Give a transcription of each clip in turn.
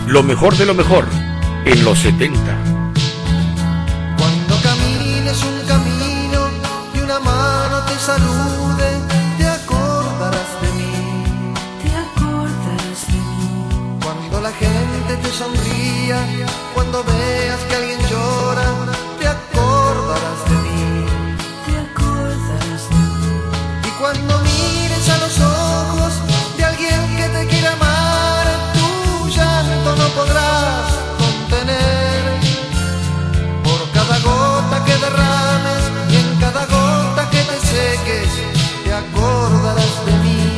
Lo mejor de lo mejor en los 70. Cuando camines un camino y una mano te salude, te acordarás de mí. Te acordarás de mí. Cuando la gente te sonría, cuando veas que alguien llora, te acordarás de mí. Te acordarás de mí. Y cuando mires a los ojos de alguien que te quiere amar, tu llanto no podrás contener. Por cada gota que derrames y en cada gota que te seques, te acordarás de mí.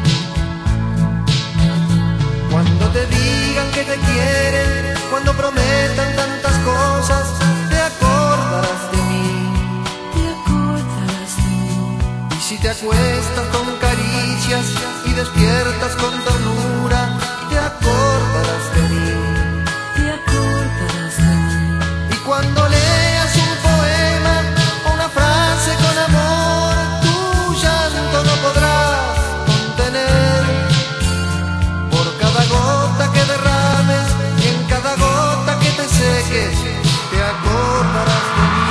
Cuando te digan que te quieren, cuando prometan tantas cosas, te acordarás de mí. Te acordarás de mí. Y si te acuestas con caricias y despiertas con ternura, te acordarás de mí. Te acordarás de mí. Y cuando leas un poema o una frase con amor, tu llanto no podrás contener. Por cada gota que derrames y en cada gota que te seques, te acordarás de mí.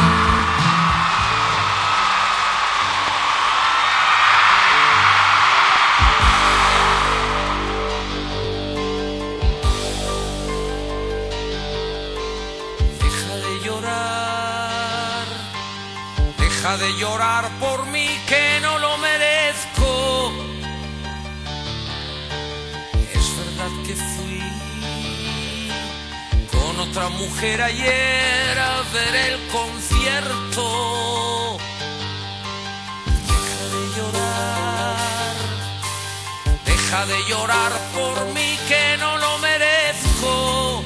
Deja de llorar por mí que no lo merezco. Es verdad que fui con otra mujer ayer a ver el concierto. Deja de llorar por mí que no lo merezco.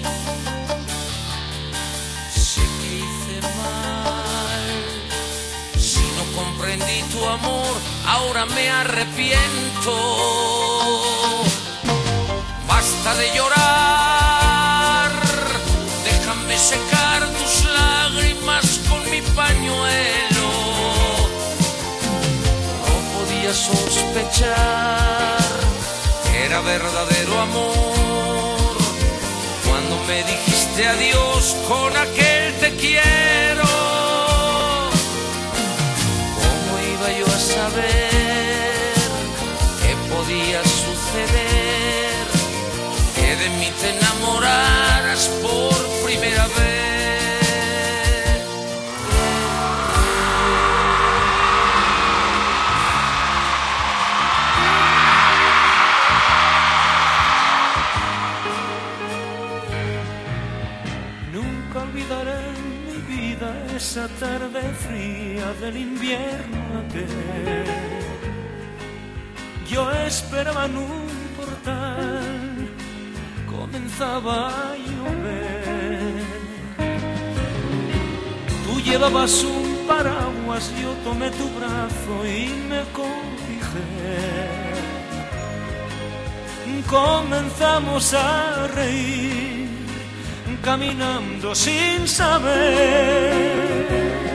Sé que hice mal, si no comprendí tu amor, ahora me arrepiento. Basta de llorar, déjame secar tus lágrimas con mi pañuelo. No podía sospechar que era verdadero amor cuando me dijiste adiós con aquel te quiero. ¿Cómo iba yo a saber que podía suceder que de mí te enamoraras por primera vez? Nunca olvidaré en mi vida esa tarde fría del invierno aquel. Yo esperaba en un portal, comenzaba a llover. Tú llevabas un paraguas, yo tomé tu brazo y me cobijé. Comenzamos a reír, caminando sin saber.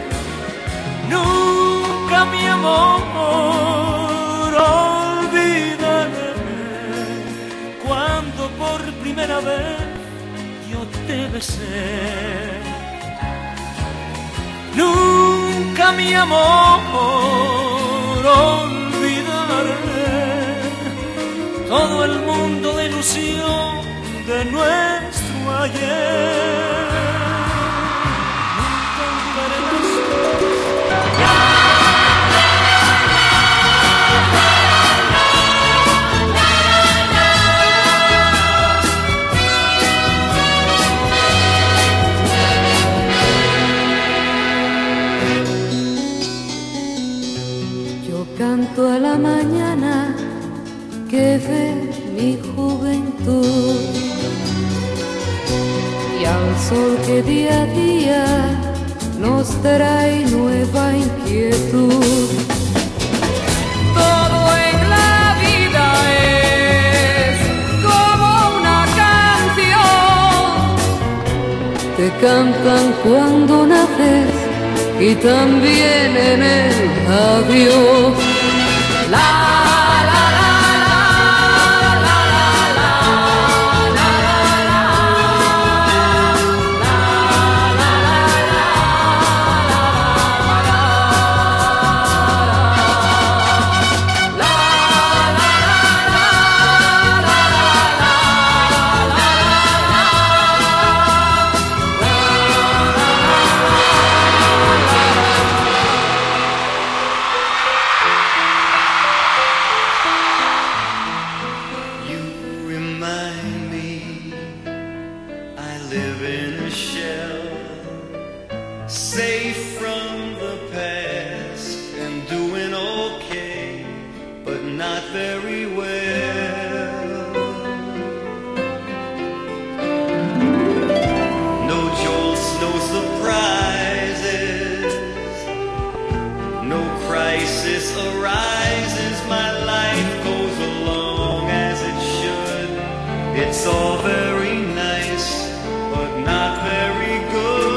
Nunca, mi amor, olvidaré cuando por primera vez yo te besé. Nunca, mi amor, olvidaré todo el mundo de ilusión de nuestro ayer. Nunca olvidaré Yo canto a la mañana que ve mi juventud y al sol que día a día nos trae nueva inquietud. Todo en la vida es como una canción, te cantan cuando naces y también en el adiós. La la la la la la la la la la. safe from the past and doing okay, but not very well. No jolts, no surprises, no crisis arises. My life goes along as it should. It's all very nice, but not very good.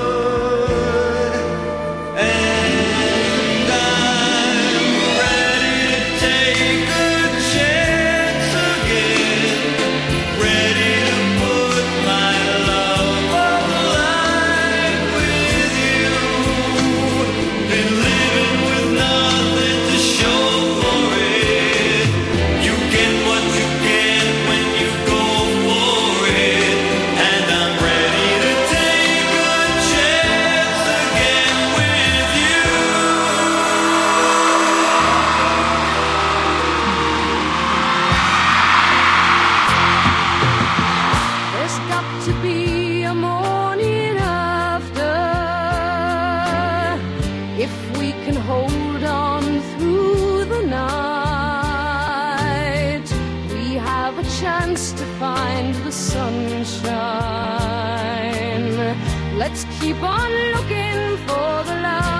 Let's keep on looking for the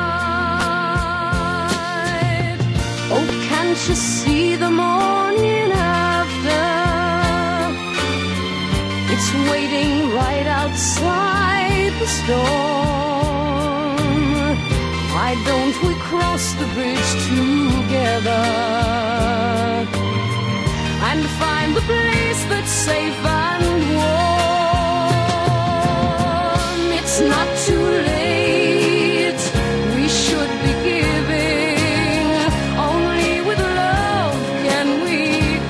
light. Oh, can't you see the morning after? It's waiting right outside the storm. Why don't we cross the bridge together and find the place that's safe and warm? It's not too late, we should be giving. Only with love can we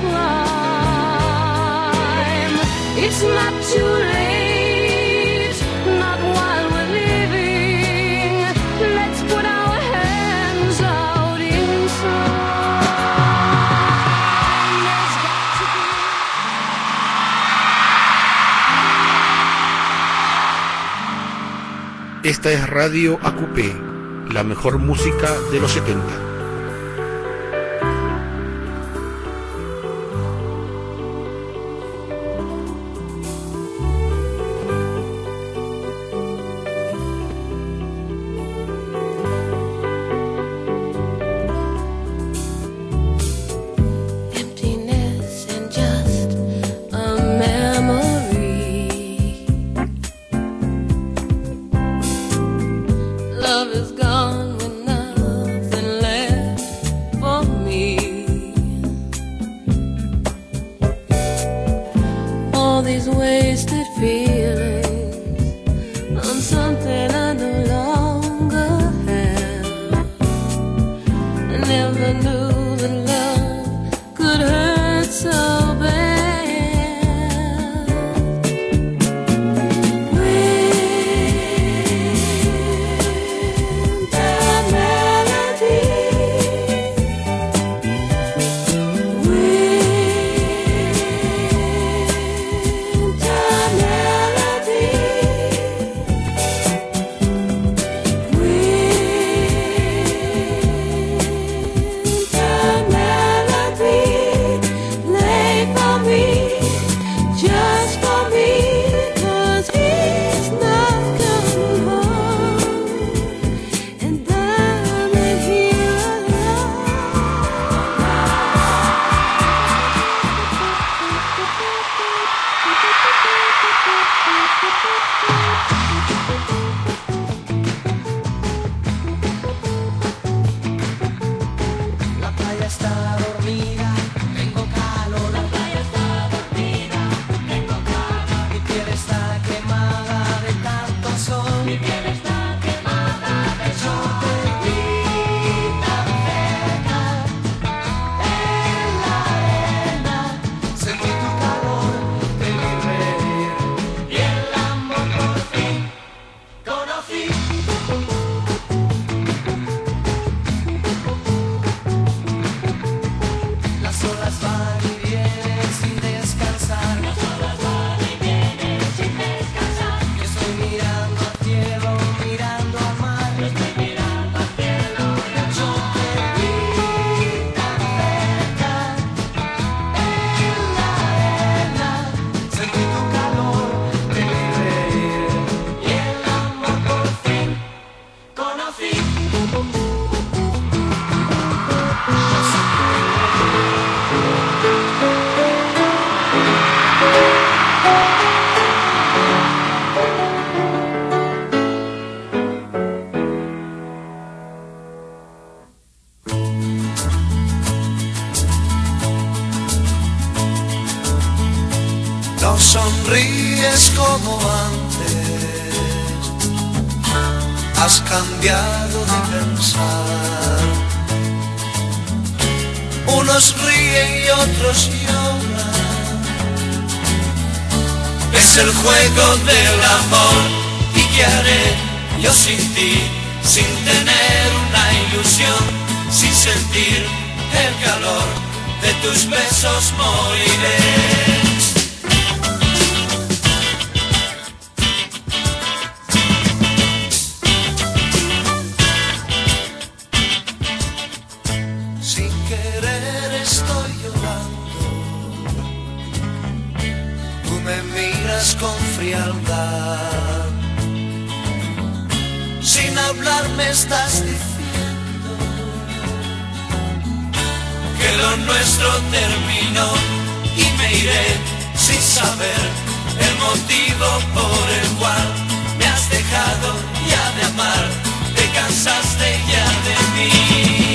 climb. It's not too late, not while we're living. Let's put our hands out in time. There's got to be. Esta es Radio AQP, la mejor música de los 70. Love is gone with nothing left for me. All these wasted feelings on something I no longer have. I never knew that love could hurt so bad. como antes, has cambiado de pensar. Unos ríen y otros lloran, es el juego del amor. ¿Y qué haré yo sin ti? Sin tener una ilusión, sin sentir el calor de tus besos moriré. Sin querer estoy llorando, tú me miras con frialdad. Sin hablar me estás diciendo que lo nuestro terminó, y me iré sin saber el motivo por el cual me has dejado ya de amar, te cansaste ya de mí.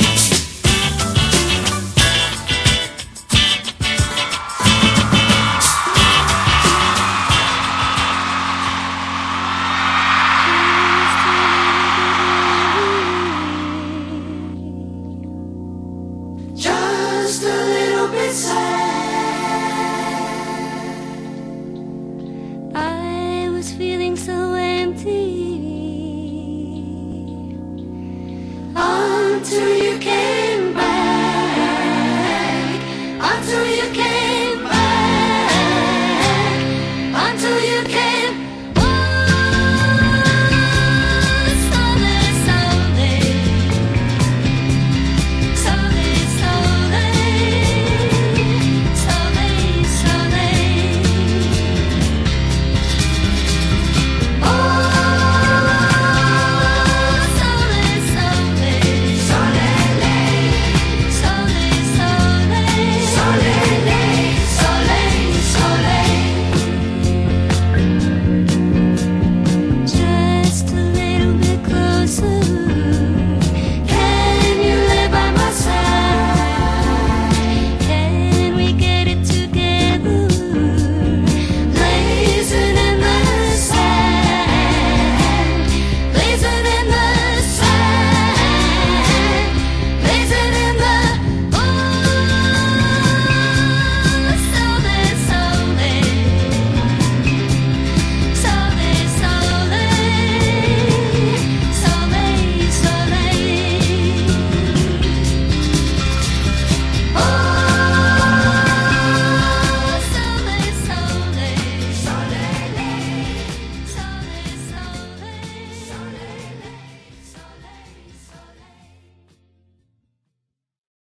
I was feeling so empty until you came.